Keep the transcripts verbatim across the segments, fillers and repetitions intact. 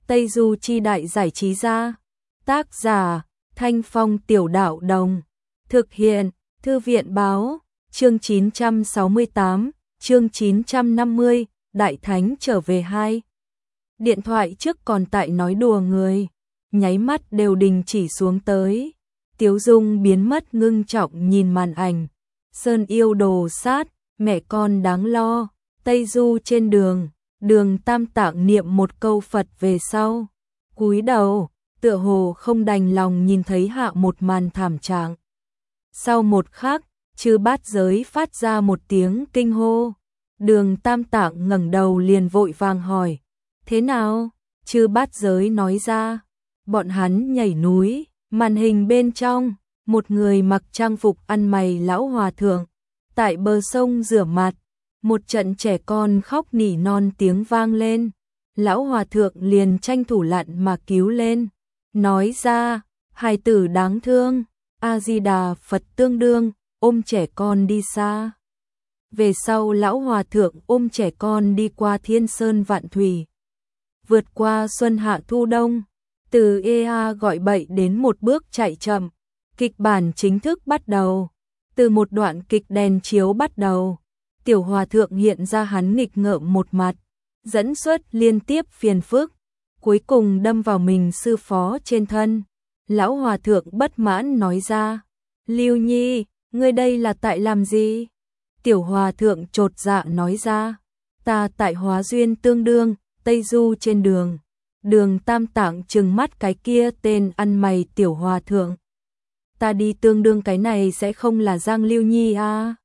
Tây Du Chi Đại Giải Trí Gia. Tác giả, Thanh Phong Tiểu Đạo Đồng. Thực hiện, Thư viện Báo. Chương chín trăm sáu mươi tám, chương chín trăm năm mươi, Đại Thánh trở về hai. Điện thoại trước còn tại nói đùa người, nháy mắt đều đình chỉ xuống tới. Tiếu Dung biến mất ngưng trọng nhìn màn ảnh. Sơn yêu đồ sát, mẹ con đáng lo. Tây Du trên đường, Đường Tam Tạng niệm một câu Phật về sau, cúi đầu, tựa hồ không đành lòng nhìn thấy hạ một màn thảm trạng. Sau một khắc, Chư Bát Giới phát ra một tiếng kinh hô. Đường Tam Tạng ngẩng đầu liền vội vàng hỏi, thế nào? Chư Bát Giới nói ra, bọn hắn nhảy núi. Màn hình bên trong, một người mặc trang phục ăn mày lão hòa thượng, tại bờ sông rửa mặt, một trận trẻ con khóc nỉ non tiếng vang lên. Lão hòa thượng liền tranh thủ lặn mà cứu lên, nói ra, hài tử đáng thương, A-di-đà Phật tương đương, ôm trẻ con đi xa. Về sau lão hòa thượng ôm trẻ con đi qua thiên sơn vạn thủy, vượt qua xuân hạ thu đông, từ e a gọi bậy đến một bước chạy chậm. Kịch bản chính thức bắt đầu. Từ một đoạn kịch đèn chiếu bắt đầu, tiểu hòa thượng hiện ra hắn nghịch ngợm một mặt, dẫn xuất liên tiếp phiền phức, cuối cùng đâm vào mình sư phó trên thân. Lão hòa thượng bất mãn nói ra, Lưu Nhi, ngươi đây là tại làm gì? Tiểu hòa thượng chột dạ nói ra, ta tại hóa duyên tương đương, Tây Du trên đường. Đường Tam Tạng trừng mắt cái kia tên ăn mày tiểu hòa thượng. Ta đi tương đương cái này sẽ không là Giang Lưu Nhi à?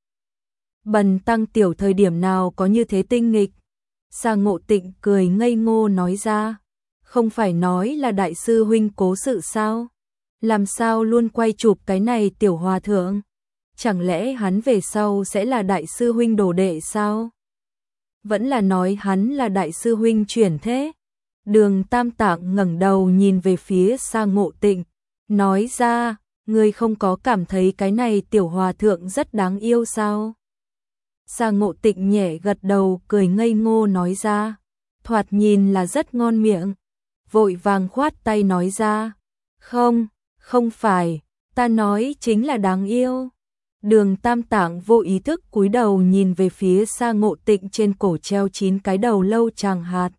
Bần tăng tiểu thời điểm nào có như thế tinh nghịch? Sa Ngộ Tịnh cười ngây ngô nói ra, không phải nói là đại sư huynh cố sự sao? Làm sao luôn quay chụp cái này tiểu hòa thượng? Chẳng lẽ hắn về sau sẽ là đại sư huynh đồ đệ sao? Vẫn là nói hắn là đại sư huynh chuyển thế? Đường Tam Tạng ngẩng đầu nhìn về phía Sa Ngộ Tịnh, nói ra, ngươi không có cảm thấy cái này tiểu hòa thượng rất đáng yêu sao? Sa Ngộ Tịnh nhẹ gật đầu cười ngây ngô nói ra, thoạt nhìn là rất ngon miệng. Vội vàng khoát tay nói ra, không, không phải, ta nói chính là đáng yêu. Đường Tam Tạng vô ý thức cúi đầu nhìn về phía Sa Ngộ Tịnh trên cổ treo chín cái đầu lâu tràng hạt.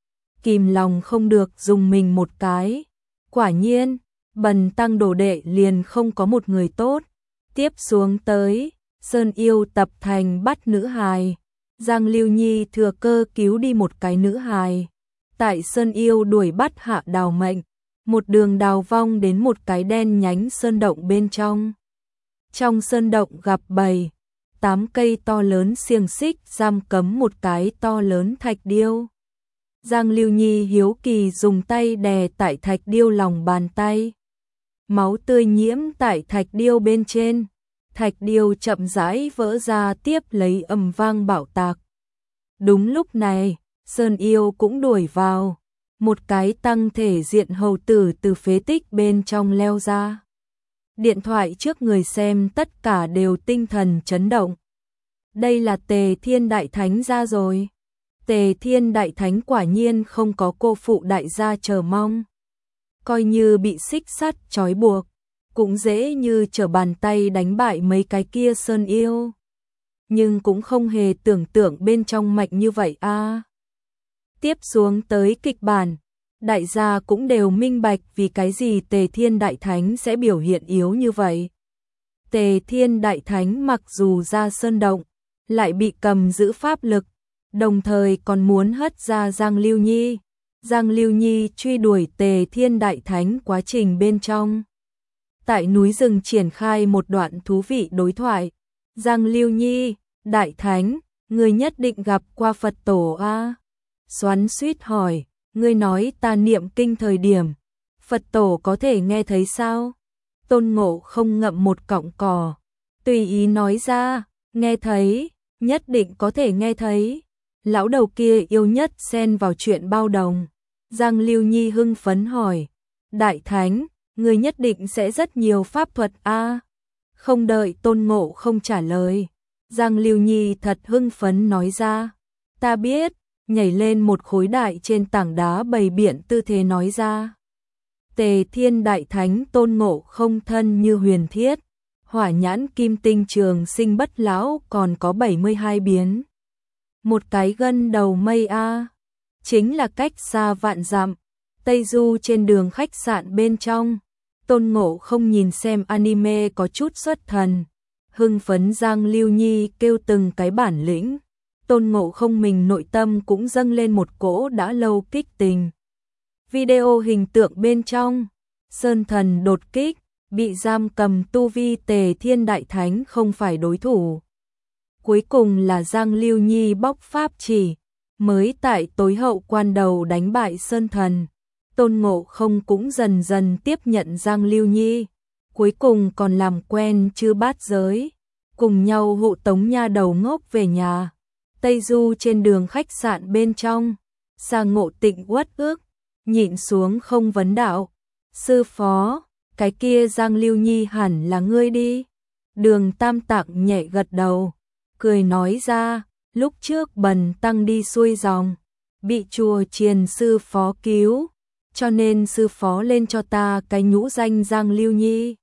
Kìm lòng không được dùng mình một cái. Quả nhiên, bần tăng đồ đệ liền không có một người tốt. Tiếp xuống tới, Sơn Yêu tập thành bắt nữ hài. Giang Lưu Nhi thừa cơ cứu đi một cái nữ hài. Tại Sơn Yêu đuổi bắt hạ đào mệnh, một đường đào vong đến một cái đen nhánh sơn động bên trong. Trong sơn động gặp bảy, tám cây to lớn xiềng xích giam cấm một cái to lớn thạch điêu. Giang Lưu Nhi hiếu kỳ dùng tay đè tại thạch điêu lòng bàn tay. Máu tươi nhiễm tại thạch điêu bên trên. Thạch điêu chậm rãi vỡ ra tiếp lấy ầm vang bạo tạc. Đúng lúc này, Sơn Yêu cũng đuổi vào. Một cái tăng thể diện hầu tử từ phế tích bên trong leo ra. Điện thoại trước người xem tất cả đều tinh thần chấn động. Đây là Tề Thiên Đại Thánh ra rồi. Tề Thiên Đại Thánh quả nhiên không có cô phụ đại gia chờ mong. Coi như bị xích sắt trói buộc, cũng dễ như trở bàn tay đánh bại mấy cái kia Sơn Yêu. Nhưng cũng không hề tưởng tượng bên trong mạnh như vậy a. À. Tiếp xuống tới kịch bản, đại gia cũng đều minh bạch vì cái gì Tề Thiên Đại Thánh sẽ biểu hiện yếu như vậy. Tề Thiên Đại Thánh mặc dù ra sơn động, lại bị cầm giữ pháp lực, đồng thời còn muốn hất ra Giang Lưu Nhi. Giang Lưu Nhi truy đuổi Tề Thiên Đại Thánh quá trình bên trong. Tại núi rừng triển khai một đoạn thú vị đối thoại. Giang Lưu Nhi, Đại Thánh, người nhất định gặp qua Phật tổ a? Xoắn xuýt hỏi, ngươi nói ta niệm kinh thời điểm, Phật tổ có thể nghe thấy sao? Tôn Ngộ không ngậm một cọng cỏ, tùy ý nói ra, nghe thấy, nhất định có thể nghe thấy. Lão đầu kia yêu nhất xen vào chuyện bao đồng. Giang Lưu Nhi hưng phấn hỏi, Đại Thánh, người nhất định sẽ rất nhiều pháp thuật a? Không đợi Tôn Ngộ không trả lời, Giang Lưu Nhi thật hưng phấn nói ra, ta biết, nhảy lên một khối đại trên tảng đá bày biện tư thế nói ra. Tề Thiên Đại Thánh Tôn Ngộ Không thân như huyền thiết, hỏa nhãn kim tinh trường sinh bất lão còn có bảy mươi hai biến. Một cái gân đầu mây a, chính là cách xa vạn dặm, Tây Du trên đường khách sạn bên trong. Tôn Ngộ Không nhìn xem anime có chút xuất thần, hưng phấn Giang Lưu Nhi kêu từng cái bản lĩnh. Tôn Ngộ Không mình nội tâm cũng dâng lên một cỗ đã lâu kích tình. Video hình tượng bên trong, Sơn Thần đột kích, bị giam cầm tu vi Tề Thiên Đại Thánh không phải đối thủ. Cuối cùng là Giang Lưu Nhi bóc pháp chỉ, mới tại tối hậu quan đầu đánh bại Sơn Thần. Tôn Ngộ Không cũng dần dần tiếp nhận Giang Lưu Nhi, cuối cùng còn làm quen Chư Bát Giới, cùng nhau hộ tống nha đầu ngốc về nhà. Tây Du trên đường khách sạn bên trong, Sa Ngộ Tịnh uất ức, nhịn xuống không vấn đạo. Sư phó, cái kia Giang Lưu Nhi hẳn là ngươi đi. Đường Tam Tạng nhẹ gật đầu, cười nói ra, lúc trước Bần Tăng đi xuôi dòng, bị chùa Triền sư phó cứu, cho nên sư phó lên cho ta cái nhũ danh Giang Lưu Nhi.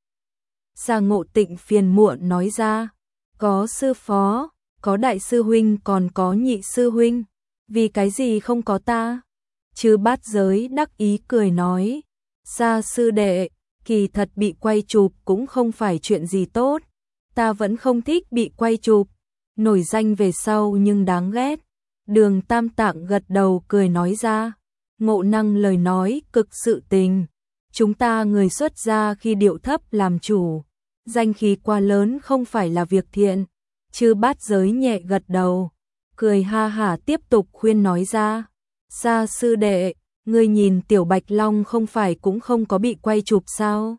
Sa Ngộ Tịnh phiền muộn nói ra, có sư phó, có đại sư huynh còn có nhị sư huynh, vì cái gì không có ta? Chư Bát Giới đắc ý cười nói, Sa sư đệ, kỳ thật bị quay chụp cũng không phải chuyện gì tốt, ta vẫn không thích bị quay chụp, nổi danh về sau nhưng đáng ghét. Đường Tam Tạng gật đầu cười nói ra, Ngộ Năng lời nói cực sự tình, chúng ta người xuất gia khi điệu thấp làm chủ, danh khí quá lớn không phải là việc thiện. Chư Bát Giới nhẹ gật đầu, cười ha hả tiếp tục khuyên nói ra, Sa sư đệ, ngươi nhìn Tiểu Bạch Long không phải cũng không có bị quay chụp sao?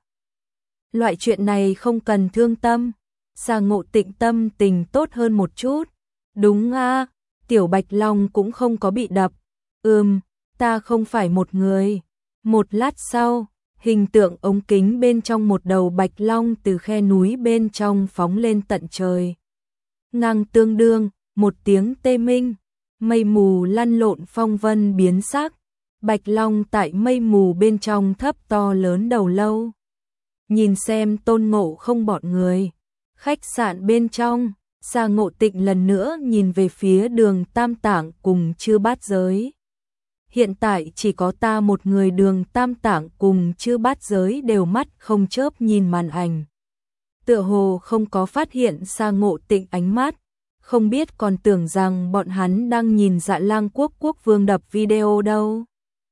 Loại chuyện này không cần thương tâm. Sa Ngộ Tịnh tâm tình tốt hơn một chút. Đúng a, Tiểu Bạch Long cũng không có bị đập. Ừm, ta không phải một người. Một lát sau, hình tượng ống kính bên trong một đầu Bạch Long từ khe núi bên trong phóng lên tận trời. Ngang tương đương, một tiếng tê minh, mây mù lăn lộn phong vân biến sắc, Bạch Long tại mây mù bên trong thấp to lớn đầu lâu. Nhìn xem Tôn Ngộ Không bọn người, khách sạn bên trong, Sa Ngộ Tịnh lần nữa nhìn về phía Đường Tam Tạng cùng Chư Bát Giới. Hiện tại chỉ có ta một người, Đường Tam Tạng cùng Chư Bát Giới đều mắt không chớp nhìn màn ảnh. Tựa hồ không có phát hiện Sa Ngộ Tịnh ánh mắt, không biết còn tưởng rằng bọn hắn đang nhìn Dạ Lang Quốc quốc vương đập video đâu.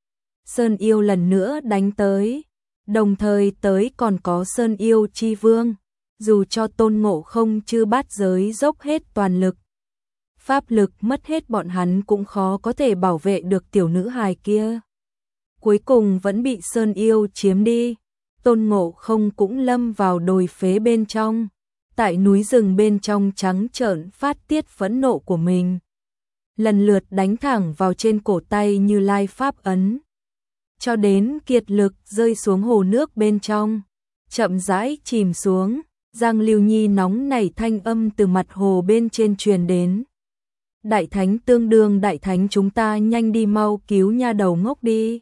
Sơn Yêu lần nữa đánh tới, đồng thời tới còn có Sơn Yêu Chi Vương, dù cho Tôn Ngộ Không Chư Bát Giới dốc hết toàn lực, pháp lực mất hết, bọn hắn cũng khó có thể bảo vệ được tiểu nữ hài kia. Cuối cùng vẫn bị Sơn Yêu chiếm đi. Tôn Ngộ Không cũng lâm vào đồi phế bên trong, tại núi rừng bên trong trắng trợn phát tiết phẫn nộ của mình, lần lượt đánh thẳng vào trên cổ tay Như Lai pháp ấn, cho đến kiệt lực rơi xuống hồ nước bên trong, chậm rãi chìm xuống. Giang Lưu Nhi nóng nảy thanh âm từ mặt hồ bên trên truyền đến, Đại Thánh tương đương Đại Thánh, chúng ta nhanh đi mau cứu nha đầu ngốc đi.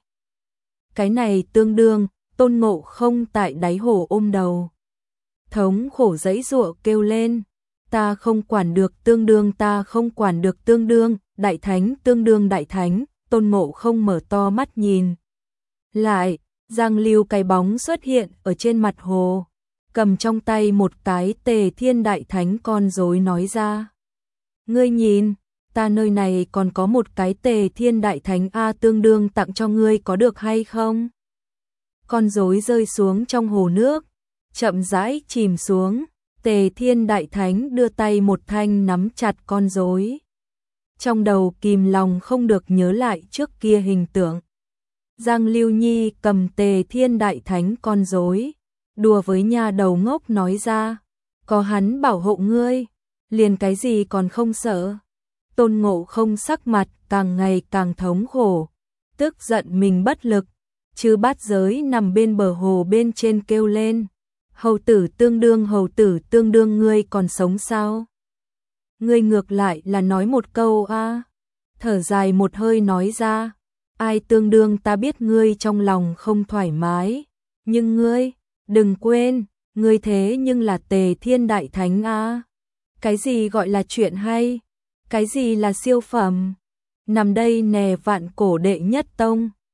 Cái này tương đương, Tôn Ngộ Không tại đáy hồ ôm đầu, thống khổ giãy giụa kêu lên, ta không quản được tương đương, ta không quản được tương đương, Đại Thánh tương đương Đại Thánh. Tôn Ngộ Không mở to mắt nhìn lại, Giang Lưu cái bóng xuất hiện ở trên mặt hồ, cầm trong tay một cái Tề Thiên Đại Thánh con rối nói ra, ngươi nhìn, ta nơi này còn có một cái Tề Thiên Đại Thánh a, tương đương tặng cho ngươi có được hay không? Con rối rơi xuống trong hồ nước, chậm rãi chìm xuống. Tề Thiên Đại Thánh đưa tay một thanh nắm chặt con rối, trong đầu kìm lòng không được nhớ lại trước kia hình tượng. Giang Lưu Nhi cầm Tề Thiên Đại Thánh con rối, đùa với nha đầu ngốc nói ra, có hắn bảo hộ ngươi, liền cái gì còn không sợ. Tôn Ngộ Không sắc mặt càng ngày càng thống khổ, tức giận mình bất lực. Chư Bát Giới nằm bên bờ hồ bên trên kêu lên, hầu tử tương đương, hầu tử tương đương, ngươi còn sống sao? Ngươi ngược lại là nói một câu a. thở dài một hơi nói ra, ai tương đương ta biết ngươi trong lòng không thoải mái, nhưng ngươi, đừng quên, ngươi thế nhưng là Tề Thiên Đại Thánh a. Cái gì gọi là chuyện hay? Cái gì là siêu phẩm? Nằm đây nè vạn cổ đệ nhất tông,